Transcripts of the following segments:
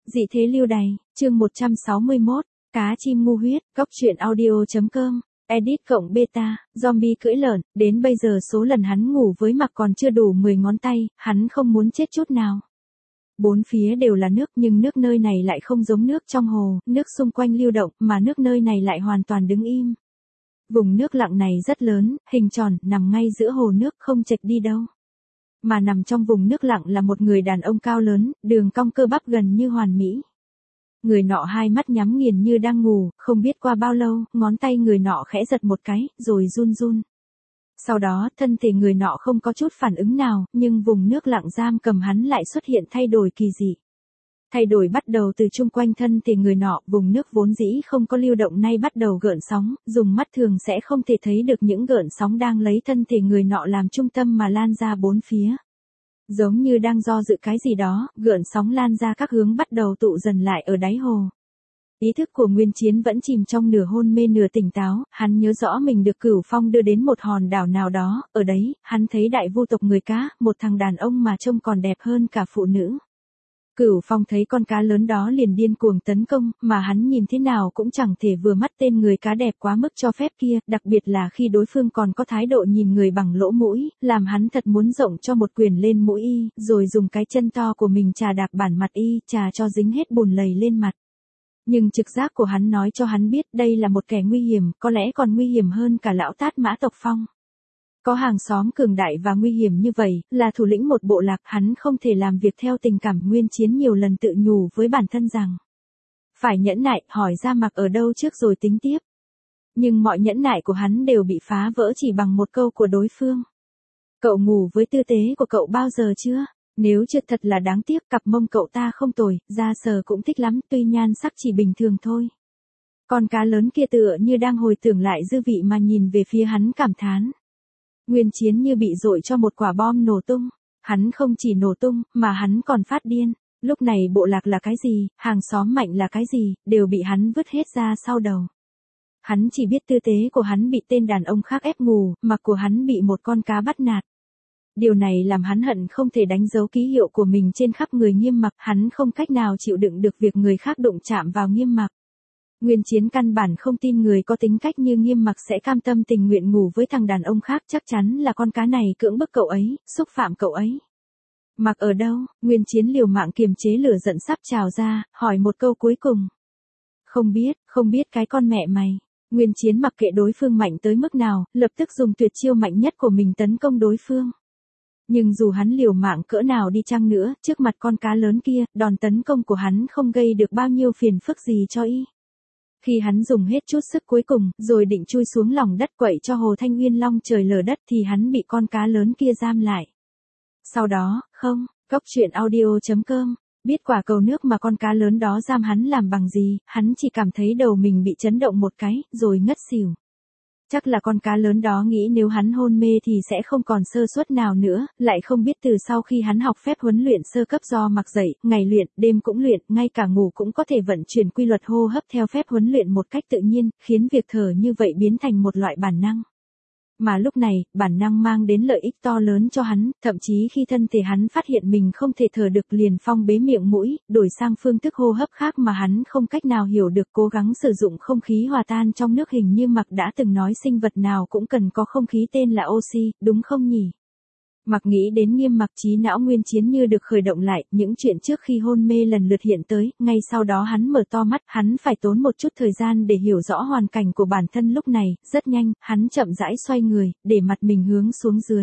Dị thế lưu đày, chương 161, cá chim ngu huyết, góc truyện audio.com, edit cộng beta, zombie cưỡi lợn, đến bây giờ số lần hắn ngủ với Mặc còn chưa đủ 10 ngón tay, hắn không muốn chết chút nào. Bốn phía đều là nước nhưng nước nơi này lại không giống nước trong hồ, nước xung quanh lưu động mà nước nơi này lại hoàn toàn đứng im. Vùng nước lặng này rất lớn, hình tròn, nằm ngay giữa hồ nước không chệch đi đâu. Mà nằm trong vùng nước lặng là một người đàn ông cao lớn, đường cong cơ bắp gần như hoàn mỹ. Người nọ hai mắt nhắm nghiền như đang ngủ, không biết qua bao lâu, ngón tay người nọ khẽ giật một cái, rồi run run. Sau đó, thân thể người nọ không có chút phản ứng nào, nhưng vùng nước lặng giam cầm hắn lại xuất hiện thay đổi kỳ dị. Thay đổi bắt đầu từ chung quanh thân thể người nọ, vùng nước vốn dĩ không có lưu động nay bắt đầu gợn sóng, dùng mắt thường sẽ không thể thấy được những gợn sóng đang lấy thân thể người nọ làm trung tâm mà lan ra bốn phía. Giống như đang do dự cái gì đó, gợn sóng lan ra các hướng bắt đầu tụ dần lại ở đáy hồ. Ý thức của Nguyên Chiến vẫn chìm trong nửa hôn mê nửa tỉnh táo, hắn nhớ rõ mình được Cửu Phong đưa đến một hòn đảo nào đó, ở đấy, hắn thấy đại vu tộc người cá, một thằng đàn ông mà trông còn đẹp hơn cả phụ nữ. Cửu Phong thấy con cá lớn đó liền điên cuồng tấn công, mà hắn nhìn thế nào cũng chẳng thể vừa mắt tên người cá đẹp quá mức cho phép kia, đặc biệt là khi đối phương còn có thái độ nhìn người bằng lỗ mũi, làm hắn thật muốn rộng cho một quyền lên mũi y, rồi dùng cái chân to của mình chà đạp bản mặt y, chà cho dính hết bùn lầy lên mặt. Nhưng trực giác của hắn nói cho hắn biết đây là một kẻ nguy hiểm, có lẽ còn nguy hiểm hơn cả lão Tát Mã tộc Phong. Có hàng xóm cường đại và nguy hiểm như vậy, là thủ lĩnh một bộ lạc, hắn không thể làm việc theo tình cảm. Nguyên Chiến nhiều lần tự nhủ với bản thân rằng phải nhẫn nại, hỏi ra Mặc ở đâu trước rồi tính tiếp. Nhưng mọi nhẫn nại của hắn đều bị phá vỡ chỉ bằng một câu của đối phương. Cậu ngủ với tư tế của cậu bao giờ chưa? Nếu chưa thật là đáng tiếc, cặp mông cậu ta không tồi, da sờ cũng thích lắm, tuy nhan sắc chỉ bình thường thôi. Con cá lớn kia tựa như đang hồi tưởng lại dư vị mà nhìn về phía hắn cảm thán. Nguyên Chiến như bị dội cho một quả bom nổ tung. Hắn không chỉ nổ tung, mà hắn còn phát điên. Lúc này bộ lạc là cái gì, hàng xóm mạnh là cái gì, đều bị hắn vứt hết ra sau đầu. Hắn chỉ biết tư tế của hắn bị tên đàn ông khác ép ngủ, Mặc của hắn bị một con cá bắt nạt. Điều này làm hắn hận không thể đánh dấu ký hiệu của mình trên khắp người Nghiêm Mặc, hắn không cách nào chịu đựng được việc người khác đụng chạm vào Nghiêm Mặc. Nguyên Chiến căn bản không tin người có tính cách như Nghiêm Mặc sẽ cam tâm tình nguyện ngủ với thằng đàn ông khác, chắc chắn là con cá này cưỡng bức cậu ấy, xúc phạm cậu ấy. Mặc ở đâu? Nguyên Chiến liều mạng kiềm chế lửa giận sắp trào ra, hỏi một câu cuối cùng. Không biết cái con mẹ mày. Nguyên Chiến mặc kệ đối phương mạnh tới mức nào, lập tức dùng tuyệt chiêu mạnh nhất của mình tấn công đối phương. Nhưng dù hắn liều mạng cỡ nào đi chăng nữa, trước mặt con cá lớn kia, đòn tấn công của hắn không gây được bao nhiêu phiền phức gì cho y. Khi hắn dùng hết chút sức cuối cùng, rồi định chui xuống lòng đất quậy cho Hồ Thanh Nguyên long trời lở đất thì hắn bị con cá lớn kia giam lại. Sau đó, góc truyện audio.com, biết quả cầu nước mà con cá lớn đó giam hắn làm bằng gì, hắn chỉ cảm thấy đầu mình bị chấn động một cái, rồi ngất xỉu. Chắc là con cá lớn đó nghĩ nếu hắn hôn mê thì sẽ không còn sơ suất nào nữa, lại không biết từ sau khi hắn học phép huấn luyện sơ cấp do Mặc dạy, ngày luyện, đêm cũng luyện, ngay cả ngủ cũng có thể vận chuyển quy luật hô hấp theo phép huấn luyện một cách tự nhiên, khiến việc thở như vậy biến thành một loại bản năng. Mà lúc này, bản năng mang đến lợi ích to lớn cho hắn, thậm chí khi thân thể hắn phát hiện mình không thể thở được liền phong bế miệng mũi, đổi sang phương thức hô hấp khác mà hắn không cách nào hiểu được, cố gắng sử dụng không khí hòa tan trong nước. Hình như Mặc đã từng nói sinh vật nào cũng cần có không khí tên là oxy, đúng không nhỉ? Mặc nghĩ đến Nghiêm Mặc, trí não Nguyên Chiến như được khởi động lại, những chuyện trước khi hôn mê lần lượt hiện tới, ngay sau đó hắn mở to mắt, hắn phải tốn một chút thời gian để hiểu rõ hoàn cảnh của bản thân lúc này, rất nhanh, hắn chậm rãi xoay người, để mặt mình hướng xuống dưới.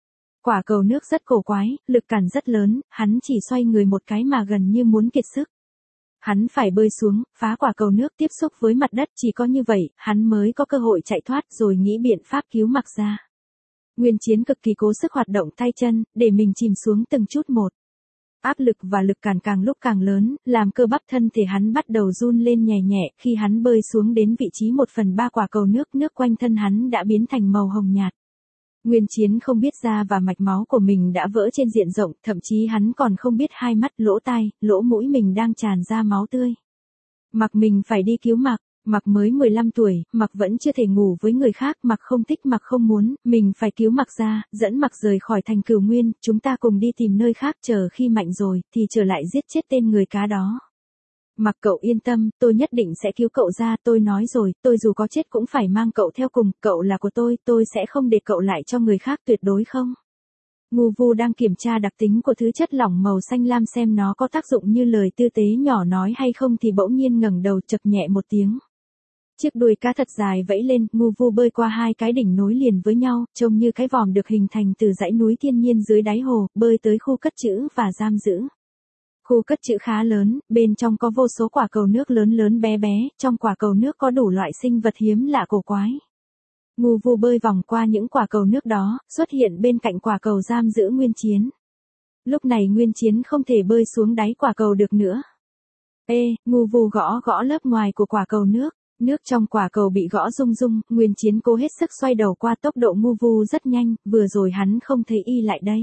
Quả cầu nước rất cổ quái, lực cản rất lớn, hắn chỉ xoay người một cái mà gần như muốn kiệt sức. Hắn phải bơi xuống, phá quả cầu nước tiếp xúc với mặt đất, chỉ có như vậy, hắn mới có cơ hội chạy thoát rồi nghĩ biện pháp cứu Mặc ra. Nguyên Chiến cực kỳ cố sức hoạt động tay chân, để mình chìm xuống từng chút một. Áp lực và lực cản càng lúc càng lớn, làm cơ bắp thân thể hắn bắt đầu run lên nhẹ nhẹ, khi hắn bơi xuống đến vị trí 1/3 quả cầu nước, nước quanh thân hắn đã biến thành màu hồng nhạt. Nguyên Chiến không biết da và mạch máu của mình đã vỡ trên diện rộng, thậm chí hắn còn không biết hai mắt, lỗ tai, lỗ mũi mình đang tràn ra máu tươi. Mặc mình phải đi cứu Mặc. Mặc mới 15 tuổi, Mặc vẫn chưa thể ngủ với người khác, Mặc không thích, Mặc không muốn, mình phải cứu Mặc ra, dẫn Mặc rời khỏi thành Cửu Nguyên, chúng ta cùng đi tìm nơi khác, chờ khi mạnh rồi, thì trở lại giết chết tên người cá đó. Mặc cậu yên tâm, tôi nhất định sẽ cứu cậu ra, tôi nói rồi, tôi dù có chết cũng phải mang cậu theo cùng, cậu là của tôi sẽ không để cậu lại cho người khác tuyệt đối không. Ngu Vu đang kiểm tra đặc tính của thứ chất lỏng màu xanh lam xem nó có tác dụng như lời tư tế nhỏ nói hay không thì bỗng nhiên ngẩng đầu chậc nhẹ một tiếng. Chiếc đuôi cá thật dài vẫy lên, Ngu Vu bơi qua hai cái đỉnh nối liền với nhau, trông như cái vòm được hình thành từ dãy núi thiên nhiên dưới đáy hồ, bơi tới khu cất trữ và giam giữ. Khu cất trữ khá lớn, bên trong có vô số quả cầu nước lớn lớn bé bé, trong quả cầu nước có đủ loại sinh vật hiếm lạ cổ quái. Ngu Vu bơi vòng qua những quả cầu nước đó, xuất hiện bên cạnh quả cầu giam giữ Nguyên Chiến. Lúc này Nguyên Chiến không thể bơi xuống đáy quả cầu được nữa. Ngu Vu gõ gõ lớp ngoài của quả cầu nước. Nước trong quả cầu bị gõ rung rung, Nguyên Chiến cố hết sức xoay đầu qua, tốc độ Ngu Vu rất nhanh, vừa rồi hắn không thấy y lại đây.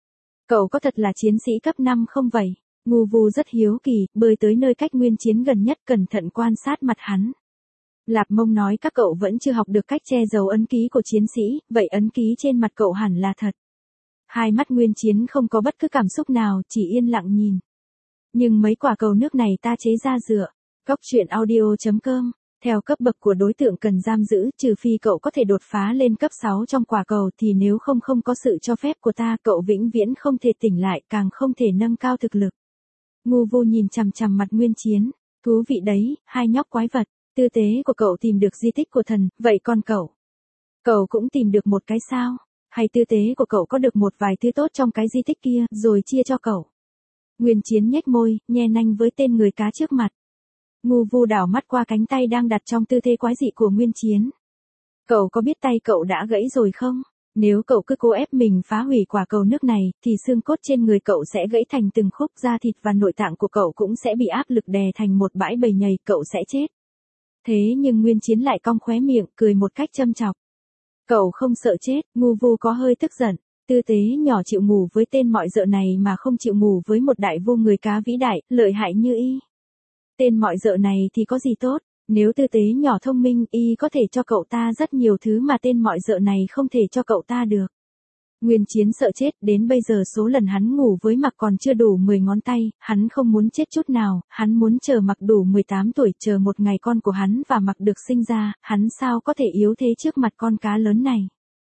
Cậu có thật là chiến sĩ cấp 5 không vậy? Ngu Vu rất hiếu kỳ, bơi tới nơi cách Nguyên Chiến gần nhất cẩn thận quan sát mặt hắn. Lạp Mông nói các cậu vẫn chưa học được cách che giấu ấn ký của chiến sĩ, vậy ấn ký trên mặt cậu hẳn là thật. Hai mắt Nguyên Chiến không có bất cứ cảm xúc nào, chỉ yên lặng nhìn. Nhưng mấy quả cầu nước này ta chế ra dựa. Goctruyện.audio.com. Theo cấp bậc của đối tượng cần giam giữ, trừ phi cậu có thể đột phá lên cấp 6 trong quả cầu thì nếu không có sự cho phép của ta cậu vĩnh viễn không thể tỉnh lại, càng không thể nâng cao thực lực. Ngu Vu nhìn chằm chằm mặt Nguyên Chiến. Thú vị đấy, hai nhóc quái vật. Tư tế của cậu tìm được di tích của thần, vậy còn cậu? Cậu cũng tìm được một cái sao? Hay tư tế của cậu có được một vài thứ tốt trong cái di tích kia, rồi chia cho cậu? Nguyên Chiến nhếch môi, nhe nanh với tên người cá trước mặt. Ngu Vu đảo mắt qua cánh tay đang đặt trong tư thế quái dị của Nguyên Chiến. Cậu có biết tay cậu đã gãy rồi không? Nếu cậu cứ cố ép mình phá hủy quả cầu nước này, thì xương cốt trên người cậu sẽ gãy thành từng khúc, da thịt và nội tạng của cậu cũng sẽ bị áp lực đè thành một bãi bầy nhầy, cậu sẽ chết. Thế nhưng Nguyên Chiến lại cong khóe miệng, cười một cách châm chọc. Cậu không sợ chết, Ngu Vu có hơi tức giận. Tư tế nhỏ chịu ngủ với tên mọi dợ này mà không chịu ngủ với một đại vô người cá vĩ đại, lợi hại như y. Tên mọi dợ này thì có gì tốt, nếu tư tế nhỏ thông minh y có thể cho cậu ta rất nhiều thứ mà tên mọi dợ này không thể cho cậu ta được. Nguyên Chiến sợ chết, đến bây giờ số lần hắn ngủ với Mặc còn chưa đủ 10 ngón tay, hắn không muốn chết chút nào, hắn muốn chờ Mặc đủ 18 tuổi, chờ một ngày con của hắn và Mặc được sinh ra, hắn sao có thể yếu thế trước mặt con cá lớn này.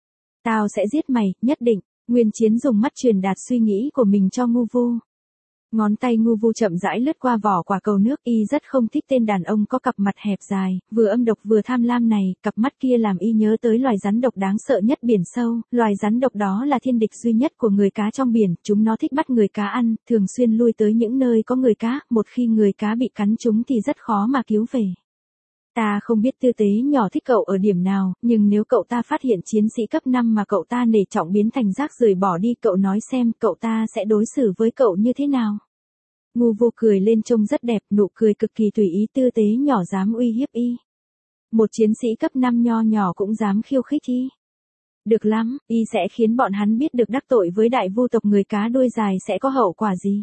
Tao sẽ giết mày, nhất định. Nguyên Chiến dùng mắt truyền đạt suy nghĩ của mình cho Ngu Vu. Ngón tay Ngu Vu chậm rãi lướt qua vỏ quả cầu nước, y rất không thích tên đàn ông có cặp mặt hẹp dài, vừa âm độc vừa tham lam này, cặp mắt kia làm y nhớ tới loài rắn độc đáng sợ nhất biển sâu, loài rắn độc đó là thiên địch duy nhất của người cá trong biển, chúng nó thích bắt người cá ăn, thường xuyên lui tới những nơi có người cá, một khi người cá bị cắn chúng thì rất khó mà cứu về. Ta không biết tư tế nhỏ thích cậu ở điểm nào, nhưng nếu cậu ta phát hiện chiến sĩ cấp 5 mà cậu ta nể trọng biến thành rác rưởi bỏ đi, cậu nói xem cậu ta sẽ đối xử với cậu như thế nào. Ngu Vu cười lên trông rất đẹp, nụ cười cực kỳ tùy ý, tư tế nhỏ dám uy hiếp y. Một chiến sĩ cấp 5 nho nhỏ cũng dám khiêu khích y. Được lắm, y sẽ khiến bọn hắn biết được đắc tội với đại vu tộc người cá đuôi dài sẽ có hậu quả gì.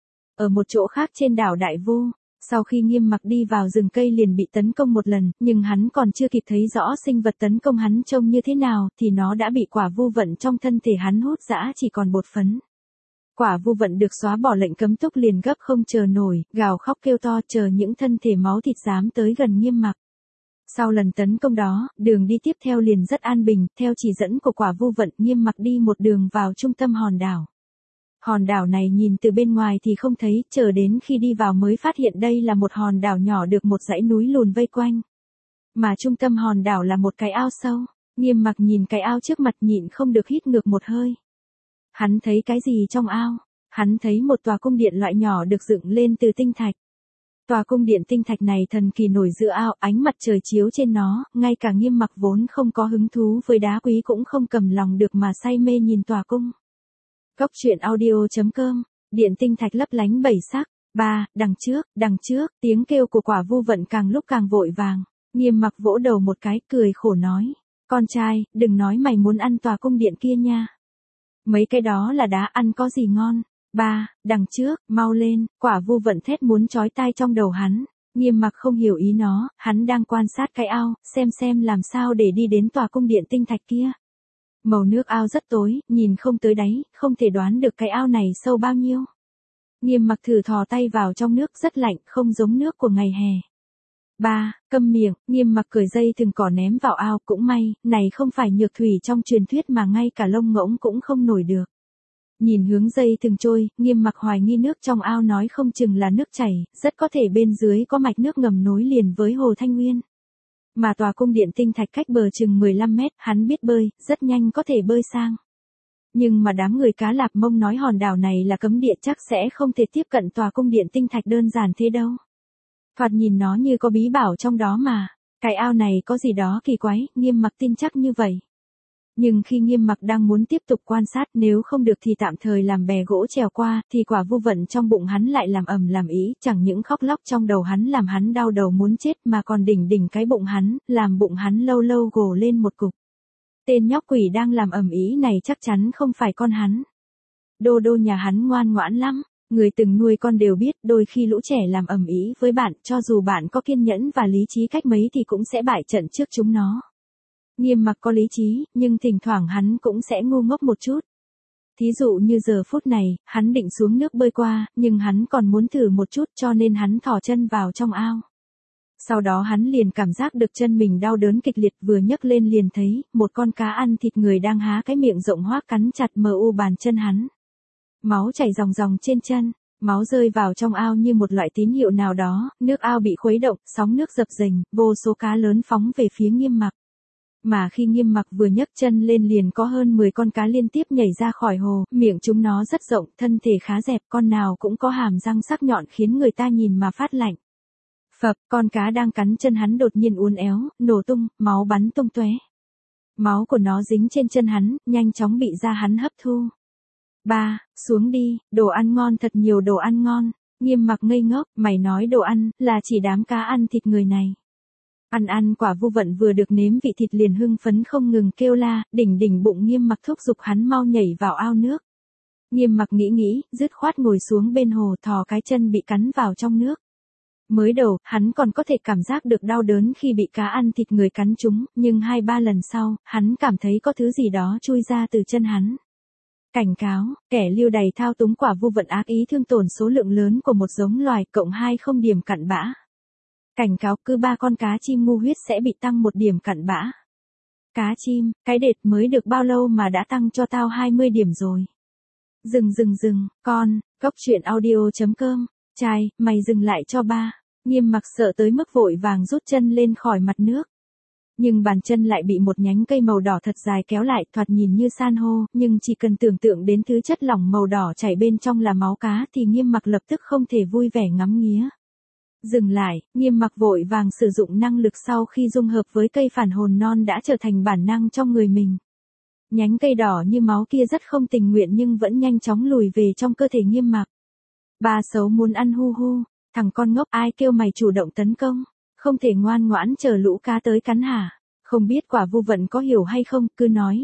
Ở một chỗ khác trên đảo Đại Vu, sau khi Nghiêm Mặc đi vào rừng cây liền bị tấn công một lần, nhưng hắn còn chưa kịp thấy rõ sinh vật tấn công hắn trông như thế nào, thì nó đã bị quả vu vận trong thân thể hắn hút dã chỉ còn bột phấn. Quả vu vận được xóa bỏ lệnh cấm túc liền gấp không chờ nổi, gào khóc kêu to chờ những thân thể máu thịt dám tới gần Nghiêm Mặc. Sau lần tấn công đó, đường đi tiếp theo liền rất an bình, theo chỉ dẫn của quả vu vận, Nghiêm Mặc đi một đường vào trung tâm hòn đảo. Hòn đảo này nhìn từ bên ngoài thì không thấy, chờ đến khi đi vào mới phát hiện đây là một hòn đảo nhỏ được một dãy núi lùn vây quanh. Mà trung tâm hòn đảo là một cái ao sâu, Nghiêm Mặc nhìn cái ao trước mặt nhịn không được hít ngược một hơi. Hắn thấy cái gì trong ao? Hắn thấy một tòa cung điện loại nhỏ được dựng lên từ tinh thạch. Tòa cung điện tinh thạch này thần kỳ nổi giữa ao, ánh mặt trời chiếu trên nó, ngay cả Nghiêm Mặc vốn không có hứng thú với đá quý cũng không cầm lòng được mà say mê nhìn tòa cung. Goctruyện.audio.com. Điện tinh thạch lấp lánh bảy sắc. Đằng trước, tiếng kêu của quả vu vận càng lúc càng vội vàng. Nghiêm Mặc vỗ đầu một cái, cười khổ nói. Con trai, đừng nói mày muốn ăn tòa cung điện kia nha. Mấy cái đó là đá, ăn có gì ngon. Đằng trước, mau lên, quả vu vận thét muốn chói tai trong đầu hắn. Nghiêm Mặc không hiểu ý nó, hắn đang quan sát cái ao, xem làm sao để đi đến tòa cung điện tinh thạch kia. Màu nước ao rất tối, nhìn không tới đáy, không thể đoán được cái ao này sâu bao nhiêu. Nghiêm mặc thử thò tay vào trong nước rất lạnh, không giống nước của ngày hè. 3. Câm miệng, Nghiêm mặc cởi dây thừng cỏ ném vào ao, cũng may, này không phải nhược thủy trong truyền thuyết mà ngay cả lông ngỗng cũng không nổi được. Nhìn hướng dây thừng trôi, Nghiêm mặc hoài nghi nước trong ao nói không chừng là nước chảy, rất có thể bên dưới có mạch nước ngầm nối liền với hồ Thanh Nguyên. Mà tòa cung điện tinh thạch cách bờ chừng 15 mét, hắn biết bơi, rất nhanh có thể bơi sang. Nhưng mà đám người Cá Lạp Mông nói hòn đảo này là cấm địa chắc sẽ không thể tiếp cận tòa cung điện tinh thạch đơn giản thế đâu. Thoạt nhìn nó như có bí bảo trong đó mà, cái ao này có gì đó kỳ quái, Nghiêm mặc tin chắc như vậy. Nhưng khi Nghiêm mặc đang muốn tiếp tục quan sát, nếu không được thì tạm thời làm bè gỗ trèo qua, thì quả vu vận trong bụng hắn lại làm ầm làm ý, chẳng những khóc lóc trong đầu hắn làm hắn đau đầu muốn chết mà còn đỉnh cái bụng hắn, làm bụng hắn lâu lâu gồ lên một cục. Tên nhóc quỷ đang làm ầm ý này chắc chắn không phải con hắn. Đô đô nhà hắn ngoan ngoãn lắm, người từng nuôi con đều biết, đôi khi lũ trẻ làm ầm ý với bạn, cho dù bạn có kiên nhẫn và lý trí cách mấy thì cũng sẽ bại trận trước chúng nó. Nghiêm mặc có lý trí, nhưng thỉnh thoảng hắn cũng sẽ ngu ngốc một chút. Thí dụ như giờ phút này, hắn định xuống nước bơi qua, nhưng hắn còn muốn thử một chút cho nên hắn thò chân vào trong ao. Sau đó hắn liền cảm giác được chân mình đau đớn kịch liệt, vừa nhấc lên liền thấy, một con cá ăn thịt người đang há cái miệng rộng hoác cắn chặt bàn chân hắn. Máu chảy ròng ròng trên chân, máu rơi vào trong ao như một loại tín hiệu nào đó, nước ao bị khuấy động, sóng nước dập dềnh, vô số cá lớn phóng về phía Nghiêm mặc. Mà khi Nghiêm mặc vừa nhấc chân lên liền có hơn 10 con cá liên tiếp nhảy ra khỏi hồ, miệng chúng nó rất rộng, thân thể khá dẹp, con nào cũng có hàm răng sắc nhọn khiến người ta nhìn mà phát lạnh. Phập, con cá đang cắn chân hắn đột nhiên uốn éo, nổ tung, máu bắn tung tóe. Máu của nó dính trên chân hắn, nhanh chóng bị da hắn hấp thu. 3. Xuống đi, đồ ăn ngon, thật nhiều đồ ăn ngon. Nghiêm mặc ngây ngốc, mày nói đồ ăn, là chỉ đám cá ăn thịt người này. Ăn quả vu vận vừa được nếm vị thịt liền hưng phấn không ngừng kêu la, đỉnh bụng Nghiêm mặc thúc giục hắn mau nhảy vào ao nước. Nghiêm mặc nghĩ, dứt khoát ngồi xuống bên hồ thò cái chân bị cắn vào trong nước. Mới đầu, hắn còn có thể cảm giác được đau đớn khi bị cá ăn thịt người cắn trúng, nhưng 2-3 lần sau, hắn cảm thấy có thứ gì đó chui ra từ chân hắn. Cảnh cáo, kẻ lưu đày thao túng quả vu vận ác ý thương tổn số lượng lớn của một giống loài, cộng 2 không điểm cặn bã. Cảnh cáo cứ 3 con cá chim ngu huyết sẽ bị tăng 1 điểm cặn bã. Cá chim, cái đệt mới được bao lâu mà đã tăng cho tao 20 điểm rồi. Dừng, con, goctruyện.audio.com, trai, mày dừng lại cho ba. Nghiêm mặc sợ tới mức vội vàng rút chân lên khỏi mặt nước. Nhưng bàn chân lại bị một nhánh cây màu đỏ thật dài kéo lại, thoạt nhìn như san hô, nhưng chỉ cần tưởng tượng đến thứ chất lỏng màu đỏ chảy bên trong là máu cá thì Nghiêm mặc lập tức không thể vui vẻ ngắm nghía. Dừng lại, Nghiêm mặc vội vàng sử dụng năng lực sau khi dung hợp với cây phản hồn non đã trở thành bản năng trong người mình. Nhánh cây đỏ như máu kia rất không tình nguyện nhưng vẫn nhanh chóng lùi về trong cơ thể Nghiêm mặc. Ba xấu muốn ăn hu hu, thằng con ngốc, ai kêu mày chủ động tấn công, không thể ngoan ngoãn chờ lũ cá tới cắn hả? Không biết quả vu vận có hiểu hay không, cứ nói,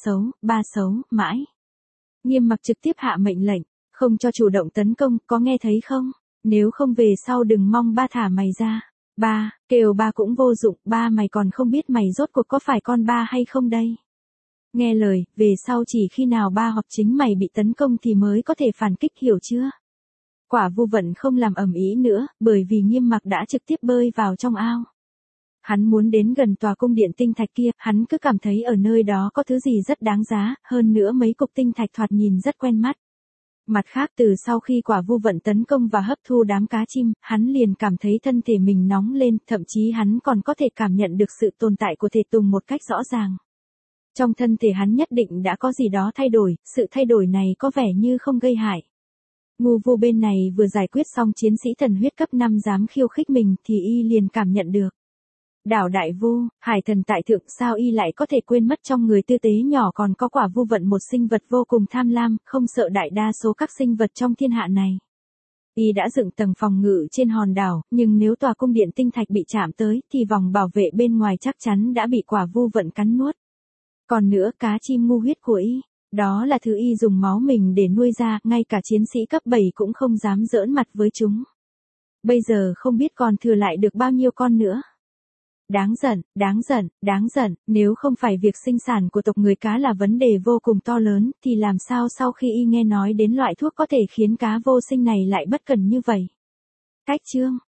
ba xấu, mãi. Nghiêm mặc trực tiếp hạ mệnh lệnh, không cho chủ động tấn công, có nghe thấy không? Nếu không về sau đừng mong ba thả mày ra. Ba, kêu ba cũng vô dụng, ba mày còn không biết mày rốt cuộc có phải con ba hay không đây. Nghe lời, về sau chỉ khi nào ba hoặc chính mày bị tấn công thì mới có thể phản kích, hiểu chưa? Quả vu vận không làm ầm ĩ nữa, bởi vì Nghiêm mặc đã trực tiếp bơi vào trong ao. Hắn muốn đến gần tòa cung điện tinh thạch kia, hắn cứ cảm thấy ở nơi đó có thứ gì rất đáng giá, hơn nữa mấy cục tinh thạch thoạt nhìn rất quen mắt. Mặt khác từ sau khi quả vu vận tấn công và hấp thu đám cá chim, hắn liền cảm thấy thân thể mình nóng lên, thậm chí hắn còn có thể cảm nhận được sự tồn tại của thể tùng một cách rõ ràng. Trong thân thể hắn nhất định đã có gì đó thay đổi, sự thay đổi này có vẻ như không gây hại. Ngu vô bên này vừa giải quyết xong chiến sĩ thần huyết cấp 5 dám khiêu khích mình thì y liền cảm nhận được. Đảo đại vu, hải thần tại thượng, sao y lại có thể quên mất trong người tư tế nhỏ còn có quả vu vận, một sinh vật vô cùng tham lam, không sợ đại đa số các sinh vật trong thiên hạ này. Y đã dựng tầng phòng ngự trên hòn đảo, nhưng nếu tòa cung điện tinh thạch bị chạm tới thì vòng bảo vệ bên ngoài chắc chắn đã bị quả vu vận cắn nuốt. Còn nữa, cá chim ngu huyết của y, đó là thứ y dùng máu mình để nuôi ra, ngay cả chiến sĩ cấp 7 cũng không dám giỡn mặt với chúng. Bây giờ không biết còn thừa lại được bao nhiêu con nữa. đáng giận, nếu không phải việc sinh sản của tộc người cá là vấn đề vô cùng to lớn, thì làm sao sau khi y nghe nói đến loại thuốc có thể khiến cá vô sinh này lại bất cẩn như vậy. Cách chương